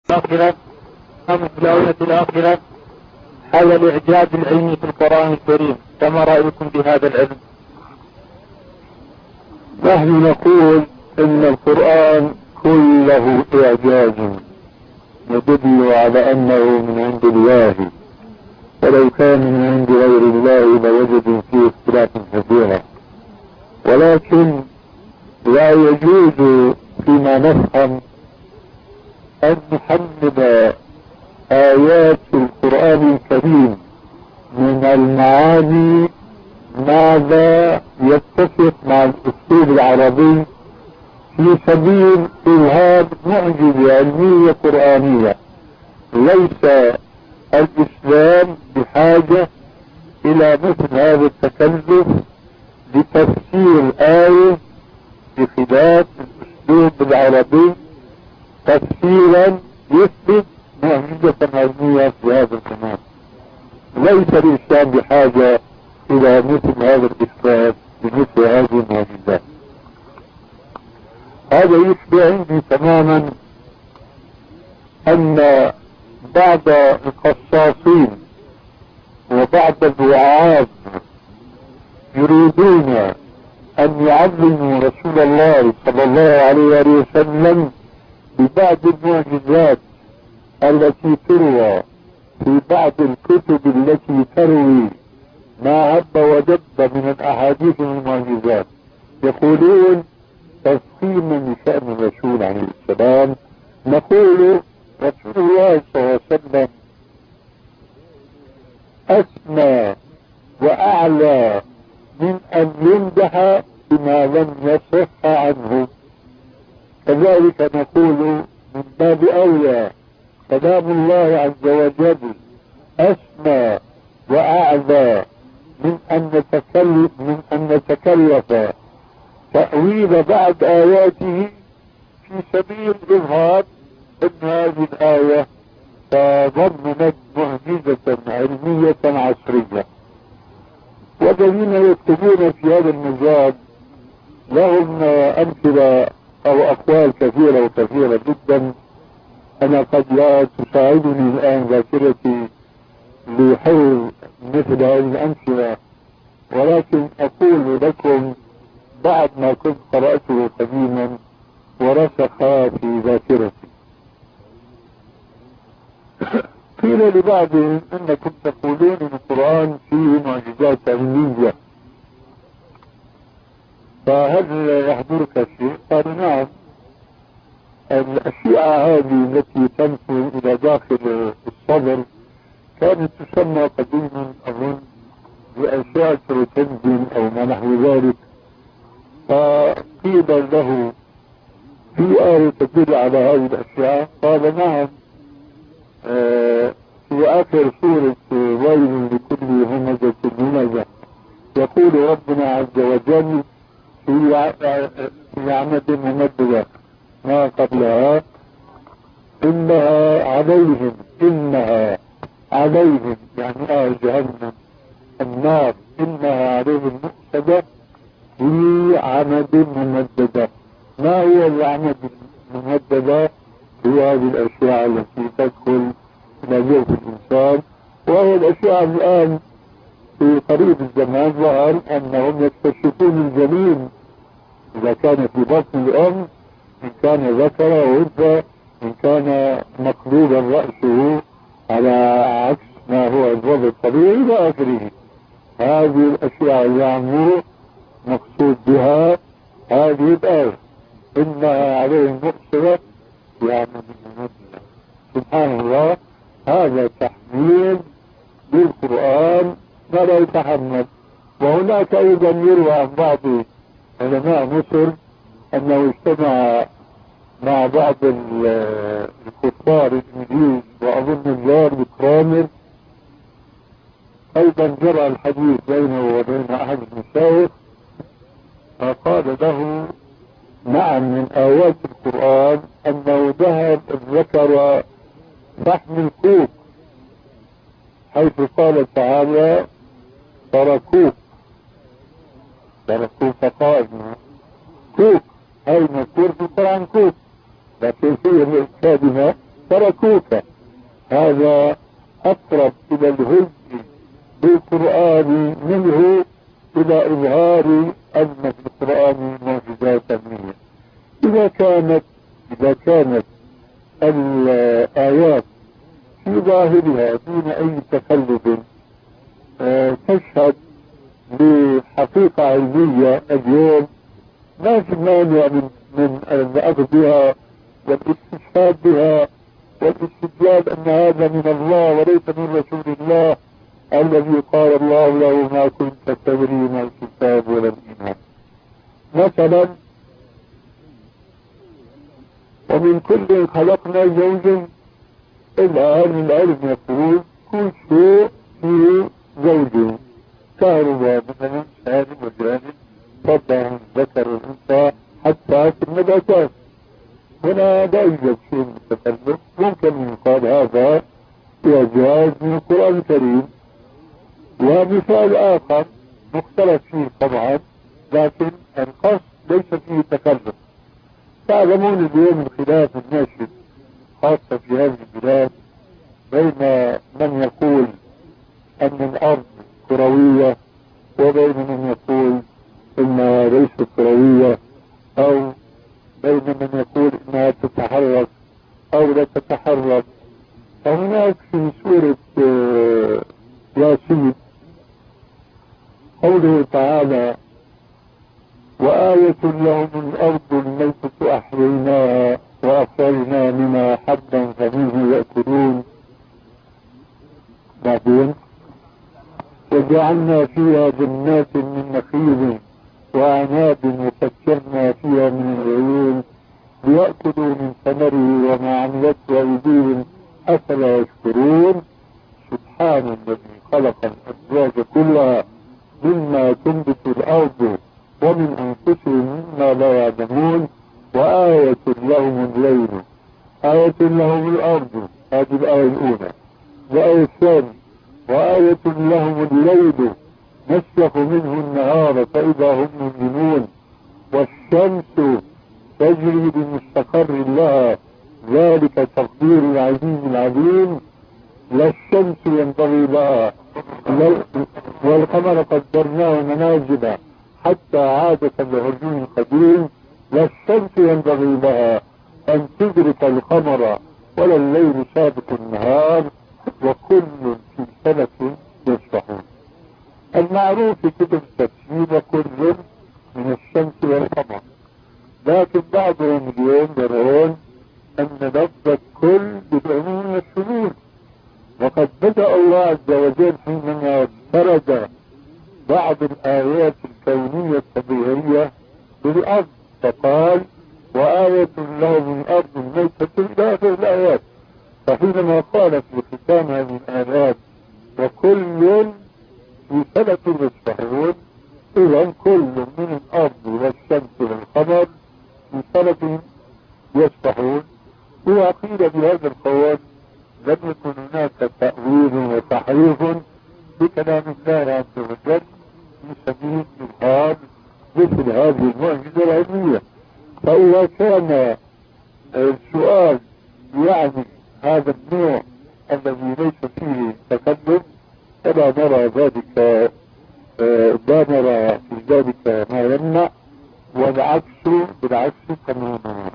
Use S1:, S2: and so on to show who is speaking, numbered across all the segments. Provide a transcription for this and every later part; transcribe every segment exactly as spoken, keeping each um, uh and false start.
S1: الآخرة أم في الآية الآخرة حول الإعجاز العلمي في القرآن الكريم، فما رأيكم بهذا العلم؟
S2: نحن نقول إن القرآن كله إعجاز يدل على أنه من عند الله، ولو كان من عند غير الله لوجدوا فيه اختلافا كثيرا، ولكن لا يجوز فيما نفهم أن نحمل آيات القرآن الكريم من المعاني ماذا يتفق مع الأسلوب العربي في سبيل إظهار معجزة علمية قرآنية. ليس الإسلام بحاجة إلى مثل هذا التكلف لتفسير آية بخلاف الأسلوب العربي تفسيرا يثبت معجزة علمية في هذا الزمان. ليس الإسلام بحاجة إلى مثل هذا الإثبات بمثل هذه المعجزات. هذا يشبه عندي تماما أن بعض القصاصين وبعض الوعاظ يريدون أن يعلموا رسول الله صلى الله عليه وسلم ببعض المعجزات التي تروى في بعض الكتب التي تروي ما هب ودب من الأحاديث والمعجزات. يقولون تفخيما لشأن الرسول عليه السلام، نقول رسول الله صلى الله عليه وسلم أسمى وأعلى من أن يمدح بما لم يصح عنه. كذلك نقول من باب أولى كلام الله عز وجل أسمى وأعلى من أن نتكلف من أن نتكلف تأويل بعض آياته في سبيل إظهار أن هذه الآية تضمنت معجزة علمية عصرية. والذين يكتبون في هذا المجال لهم أمثلة أو أقوال كثيرة وكثيرة جدا. أنا قد لا تساعدني الآن ذاكرتي لحول مثل هذه الأمثلة، ولكن أقول لكم بعد ما كنت قرأته قديما ورسخ في ذاكرتي. قيل لبعضهم انكم تقولون ان القرآن فيه معجزات علمية، فهل يحضرك شيء؟ قال نعم. الأشعة هذه التي تنفذ إلى داخل الصدر كانت تسمى قديما أظن بأشعة روتنزين أو ما نحو ذلك. فقيل له في آية تدل على هذه الأشياء؟ قال نعم، آه في آخر سورة ويل لكل همزة لمزة يقول ربنا عز وجل في عمد ممددة ما قبلها إنها عليهم إنها عليهم يعني آه جهنم النار إنها عليهم مؤصدة في عمد ممددة. ما هو العمد الممددة؟ هي هذه الأشياء التي تدخل إلى جوف الإنسان، وهي الأشياء الآن في قريب الزمان ظهر أنهم يكتشفون الجنين إذا كان في بطن الأم إن كان ذكر وأنثى، إن كان مقلوبا رأسه على عكس ما هو الوضع الطبيعي إلى آخره. هذه الأشياء يعني مقصود بها هذه الآية إنها عليهم مؤصرة يعني من سبحان الله. هذا تحميل بالقرآن ما لا يتحمل. وهناك أيضا يروى عن بعض علماء مصر أنه اجتمع مع بعض الكفار الإنجليز وأظن الجار كرامر، أيضا جرى الحديث بينه وبين أحد المشايخ فقال له نعم من آيات القرآن أنه ذهب ذكر فحم الكوك حيث قال تعالى تركوك تركوك قائما كوك أي مذكور في القرآن كوك، لكن فيه الكلمة تركوك. هذا أقرب إلى الهز بالقرآن منه إلى إظهار أن في القرآن معجزات علمية. إذا كانت إذا كانت الآيات في ظاهرها دون أي تخلف أه تشهد بحقيقة علمية اليوم، ما في مانع من من الأخذ بها والاستشهاد بها والاستدلال أن هذا من الله وليس من رسول الله الذي قال الله له ما كنت تدري ما الكتاب ولا الإيمان. مثلا ومن كل خلقنا زوجا، الآن العلم يقول كل شيء فيه زوجين، كهرباء مثلا سالم وجانب، طبعا ذكر الأنثى حتى في النباتات. هنا لا يوجد شيء متكلف، ممكن يقال هذا إعجاز من القرآن الكريم. ومثال آخر مختلف فيه طبعا، لكن القصد ليس فيه تكلف. تعلمون اليوم الخلاف الناشئ خاصة في هذه البلاد بين من يقول أن الأرض كروية وبين من يقول إنها ليست كروية، أو بين من يقول إنها تتحرك أو لا تتحرك. فهناك في سورة ياسين قوله تعالى وآية لهم الأرض الميتة أحييناها وأخرجنا منها حبا فمنه يأكلون. بعدين وجعلنا فيها جنات من نخيل وأعناب وفجرنا فيها من العيون ليأكلوا من ثمره وما عملته أيديهم أفلا يشكرون. سبحان الذي خلق الأزواج كلها مما تنبت الأرض ومن أنفسهم مما لا يعلمون وآية لهم الليل. آية لهم الأرض، هذه الآية الأولى. الآية الثانية وآية لهم الليل نسلخ منه النهار فإذا هم مظلمون والشمس تجري بمستقر لها ذلك تقدير العزيز العليم. لا الشمس ينبغي لها والقمر قدرناه منازل حتى عاد كالعرجون القديم. لا الشمس ينبغي لها أن تدرك القمر ولا الليل سابق النهار وكل في فلك يسبحون. المعروف في كتب التفسير كل من الشمس والقمر، لكن بعضهم اليوم يرون أن لفظ كل بالعموم والشمول، وقد بدأ الله عز وجل حينما فرد بعض الآيات الكونية الطبيعية بالأرض فقال وآية لهم الأرض الميتة إلى آخر الآيات. فحينما قال في ختام هذه الآيات وكل في فلك يسبحون، إذا كل من الأرض والشمس والقمر في فلك يسبحون. وقيل بهذا القول لم يكن هناك تأويل وتحريف بكلام الله عز وجل في سبيل إظهار مثل هذه المعجزة العلمية. فإذا كان السؤال يعني هذا النوع الذي ليس فيه تكلف فلا نرى ذلك لا نرى في ذلك ما يمنع، والعكس بالعكس تماما.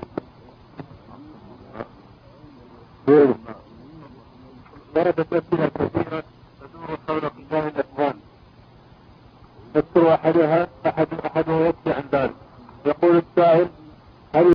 S1: وردت أسئلة كثيرة تدور حول قسام الأكوان، نذكر أحدها أحد أحدها يكفي عن ذلك. يقول السائل